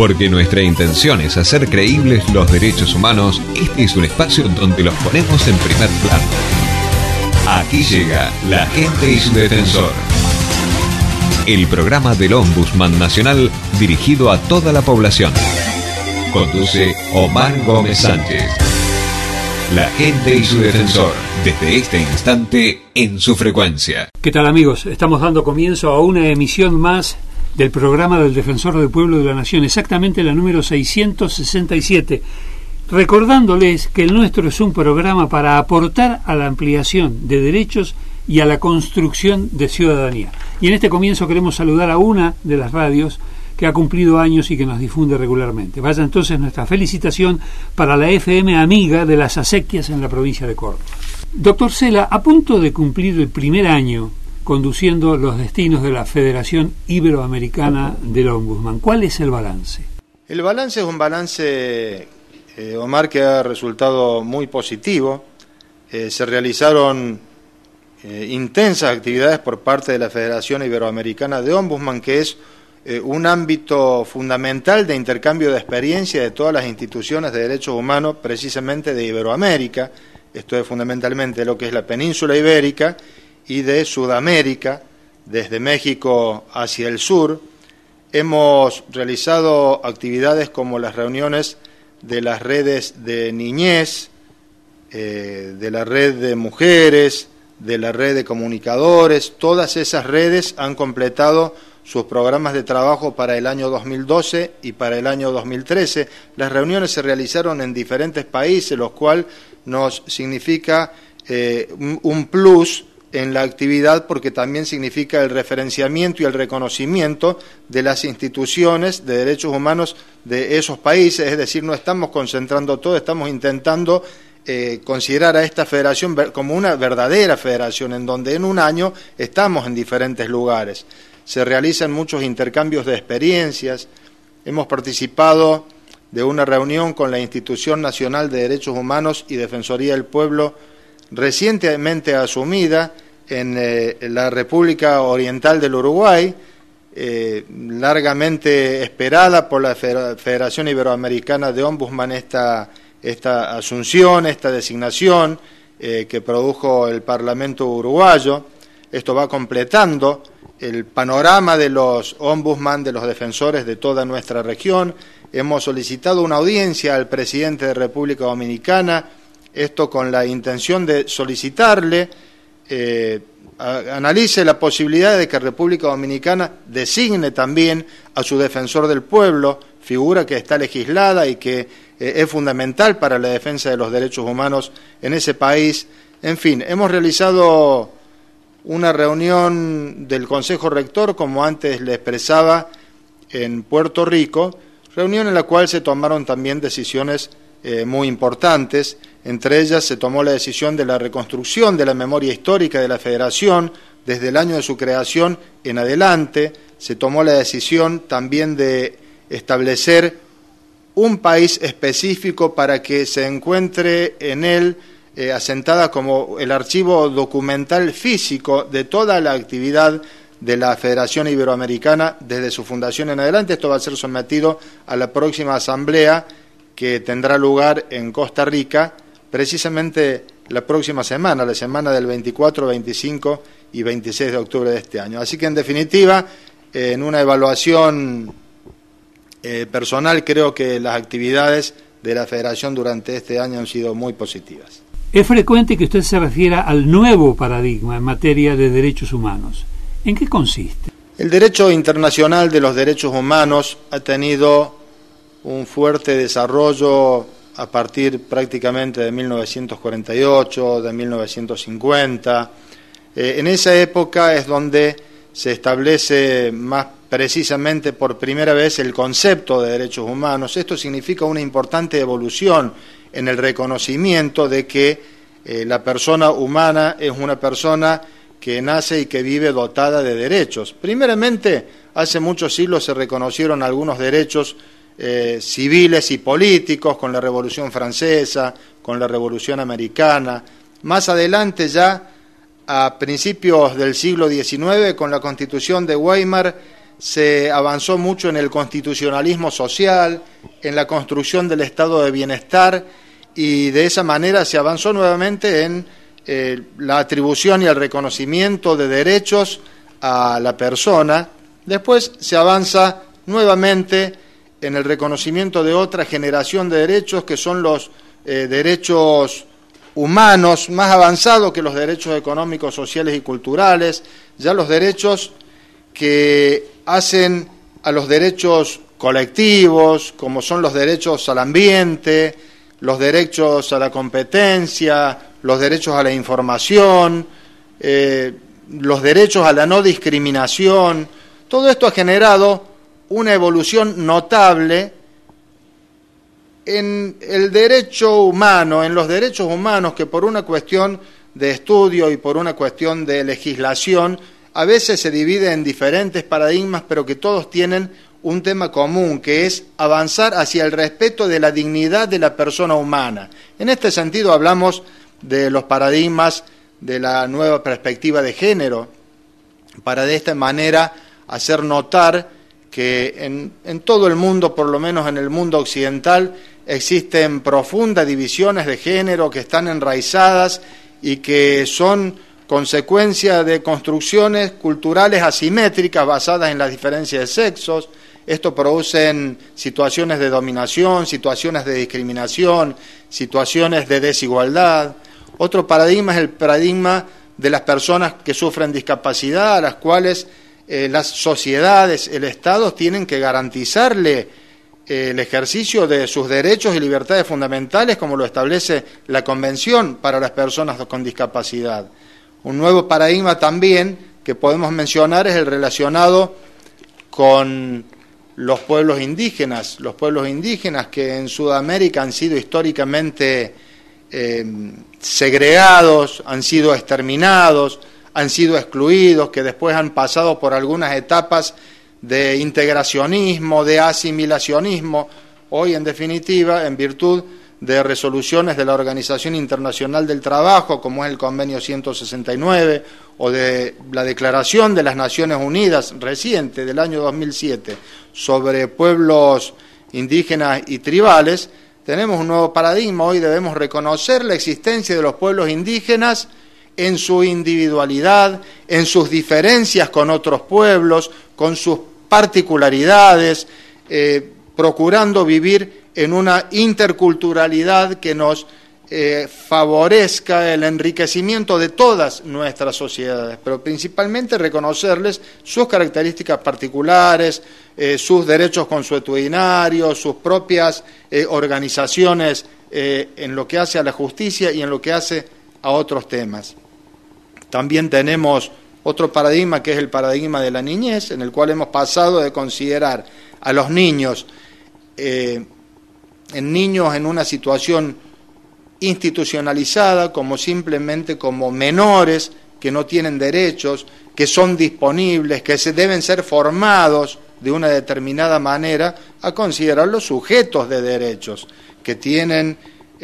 Porque nuestra intención es hacer creíbles los derechos humanos, este es un espacio donde los ponemos en primer plano. Aquí llega La Gente y su Defensor. El programa del Ombudsman Nacional dirigido a toda la población. Conduce Omar Gómez Sánchez. La Gente y su Defensor, desde este instante en su frecuencia. ¿Qué tal, amigos? Estamos dando comienzo a una emisión más del programa del Defensor del Pueblo de la Nación, exactamente la número 667. Recordándoles que el nuestro es un programa para aportar a la ampliación de derechos y a la construcción de ciudadanía. Y en este comienzo queremos saludar a una de las radios que ha cumplido años y que nos difunde regularmente. Vaya entonces nuestra felicitación para la FM amiga de las acequias en la provincia de Córdoba. Doctor Cela, a punto de cumplir el primer año conduciendo los destinos de la Federación Iberoamericana del Ombudsman, ¿cuál es el balance? El balance es un balance, Omar, que ha resultado muy positivo. Se realizaron intensas actividades por parte de la Federación Iberoamericana de Ombudsman, que es un ámbito fundamental de intercambio de experiencia de todas las instituciones de derechos humanos, precisamente de Iberoamérica. Esto es fundamentalmente lo que es la península ibérica y de Sudamérica, desde México hacia el sur. Hemos realizado actividades como las reuniones de las redes de niñez, de la red de mujeres, de la red de comunicadores. Todas esas redes han completado sus programas de trabajo para el año 2012 y para el año 2013. Las reuniones se realizaron en diferentes países, lo cual nos significa un plus en la actividad, porque también significa el referenciamiento y el reconocimiento de las instituciones de derechos humanos de esos países. Es decir, no estamos concentrando todo, estamos intentando considerar a esta federación como una verdadera federación, en donde en un año estamos en diferentes lugares. Se realizan muchos intercambios de experiencias. Hemos participado de una reunión con la Institución Nacional de Derechos Humanos y Defensoría del Pueblo, recientemente asumida en la República Oriental del Uruguay, largamente esperada por la Federación Iberoamericana de Ombudsman, esta asunción, esta designación que produjo el Parlamento uruguayo. Esto va completando el panorama de los ombudsman, de los defensores de toda nuestra región. Hemos solicitado una audiencia al presidente de República Dominicana, esto con la intención de solicitarle analice la posibilidad de que República Dominicana designe también a su defensor del pueblo, figura que está legislada y que es fundamental para la defensa de los derechos humanos en ese país. En fin, hemos realizado una reunión del Consejo Rector, como antes le expresaba, en Puerto Rico, reunión en la cual se tomaron también decisiones muy importantes. Entre ellas se tomó la decisión de la reconstrucción de la memoria histórica de la Federación desde el año de su creación en adelante. Se tomó la decisión también de establecer un país específico para que se encuentre en él asentada como el archivo documental físico de toda la actividad de la Federación Iberoamericana desde su fundación en adelante. Esto va a ser sometido a la próxima asamblea que tendrá lugar en Costa Rica, precisamente la próxima semana, la semana del 24, 25 y 26 de octubre de este año. Así que, en definitiva, en una evaluación personal, creo que las actividades de la Federación durante este año han sido muy positivas. Es frecuente que usted se refiera al nuevo paradigma en materia de derechos humanos. ¿En qué consiste? El derecho internacional de los derechos humanos ha tenido un fuerte desarrollo a partir prácticamente de 1948, de 1950. En esa época es donde se establece más precisamente por primera vez el concepto de derechos humanos. Esto significa una importante evolución en el reconocimiento de que la persona humana es una persona que nace y que vive dotada de derechos. Primeramente, hace muchos siglos se reconocieron algunos derechos civiles y políticos con la Revolución Francesa, con la Revolución Americana. Más adelante, ya a principios del siglo XIX, con la Constitución de Weimar, se avanzó mucho en el constitucionalismo social, en la construcción del estado de bienestar, y de esa manera se avanzó nuevamente en la atribución y el reconocimiento de derechos a la persona. Después se avanza nuevamente en el reconocimiento de otra generación de derechos, que son los derechos humanos, más avanzados que los derechos económicos, sociales y culturales, ya los derechos que hacen a los derechos colectivos, como son los derechos al ambiente, los derechos a la competencia, los derechos a la información, los derechos a la no discriminación. Todo esto ha generado una evolución notable en el derecho humano, en los derechos humanos, que por una cuestión de estudio y por una cuestión de legislación a veces se divide en diferentes paradigmas, pero que todos tienen un tema común, que es avanzar hacia el respeto de la dignidad de la persona humana. En este sentido hablamos de los paradigmas de la nueva perspectiva de género, para de esta manera hacer notar que en todo el mundo, por lo menos en el mundo occidental, existen profundas divisiones de género que están enraizadas y que son consecuencia de construcciones culturales asimétricas basadas en las diferencias de sexos. Esto produce situaciones de dominación, situaciones de discriminación, situaciones de desigualdad. Otro paradigma es el paradigma de las personas que sufren discapacidad, a las cuales las sociedades, el Estado, tienen que garantizarle el ejercicio de sus derechos y libertades fundamentales, como lo establece la Convención para las personas con discapacidad. Un nuevo paradigma también que podemos mencionar es el relacionado con los pueblos indígenas que en Sudamérica han sido históricamente segregados, han sido exterminados, han sido excluidos, que después han pasado por algunas etapas de integracionismo, de asimilacionismo. Hoy, en definitiva, en virtud de resoluciones de la Organización Internacional del Trabajo, como es el Convenio 169, o de la Declaración de las Naciones Unidas reciente del año 2007 sobre pueblos indígenas y tribales, tenemos un nuevo paradigma. Hoy debemos reconocer la existencia de los pueblos indígenas en su individualidad, en sus diferencias con otros pueblos, con sus particularidades, procurando vivir en una interculturalidad que nos favorezca el enriquecimiento de todas nuestras sociedades, pero principalmente reconocerles sus características particulares, sus derechos consuetudinarios, sus propias organizaciones en lo que hace a la justicia y en lo que hace a otros temas. También tenemos otro paradigma, que es el paradigma de la niñez, en el cual hemos pasado de considerar a los niños en una situación institucionalizada, como simplemente como menores que no tienen derechos, que son disponibles, que se deben ser formados de una determinada manera, a considerarlos sujetos de derechos, que tienen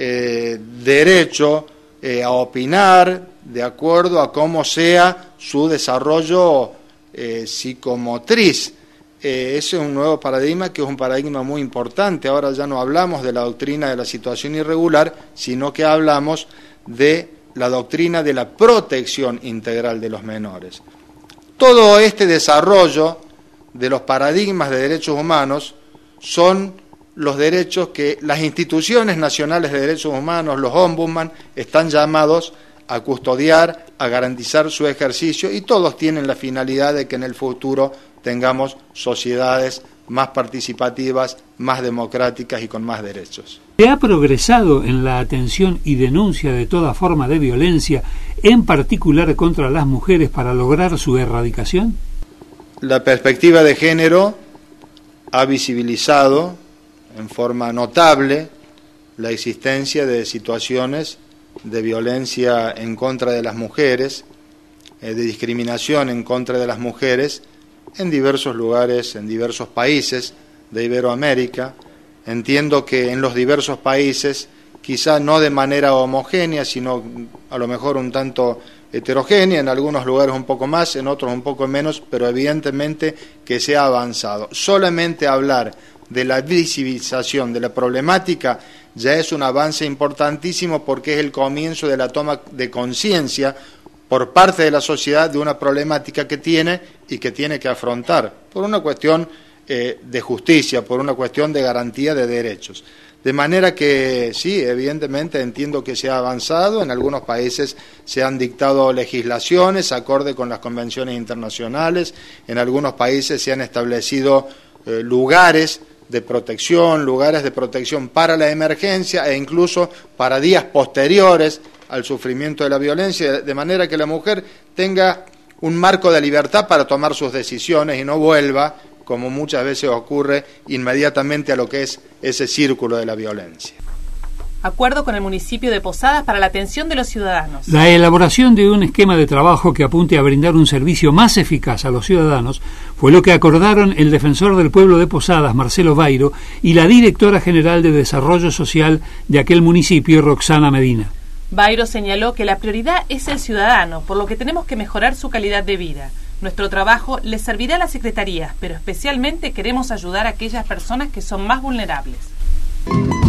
derecho a opinar de acuerdo a cómo sea su desarrollo psicomotriz. Ese es un nuevo paradigma, que es un paradigma muy importante. Ahora ya no hablamos de la doctrina de la situación irregular, sino que hablamos de la doctrina de la protección integral de los menores. Todo este desarrollo de los paradigmas de derechos humanos son los derechos que las instituciones nacionales de derechos humanos, los ombudsman, están llamados a custodiar, a garantizar su ejercicio, y todos tienen la finalidad de que en el futuro tengamos sociedades más participativas, más democráticas y con más derechos. ¿Se ha progresado en la atención y denuncia de toda forma de violencia, en particular contra las mujeres, para lograr su erradicación? La perspectiva de género ha visibilizado en forma notable la existencia de situaciones de violencia en contra de las mujeres, de discriminación en contra de las mujeres, en diversos lugares, en diversos países de Iberoamérica. Entiendo que en los diversos países, quizá no de manera homogénea, sino a lo mejor un tanto heterogénea, en algunos lugares un poco más, en otros un poco menos, pero evidentemente que se ha avanzado. Solamente hablar de la visibilización de la problemática ya es un avance importantísimo, porque es el comienzo de la toma de conciencia por parte de la sociedad de una problemática que tiene y que tiene que afrontar, por una cuestión de justicia, por una cuestión de garantía de derechos. De manera que sí, evidentemente entiendo que se ha avanzado, en algunos países se han dictado legislaciones acorde con las convenciones internacionales, en algunos países se han establecido lugares de protección para la emergencia e incluso para días posteriores al sufrimiento de la violencia, de manera que la mujer tenga un marco de libertad para tomar sus decisiones y no vuelva, como muchas veces ocurre, inmediatamente a lo que es ese círculo de la violencia. Acuerdo con el municipio de Posadas para la atención de los ciudadanos. La elaboración de un esquema de trabajo que apunte a brindar un servicio más eficaz a los ciudadanos fue lo que acordaron el defensor del pueblo de Posadas, Marcelo Vairo, y la directora general de Desarrollo Social de aquel municipio, Roxana Medina. Vairo señaló que la prioridad es el ciudadano, por lo que tenemos que mejorar su calidad de vida. Nuestro trabajo les servirá a las secretarías, pero especialmente queremos ayudar a aquellas personas que son más vulnerables.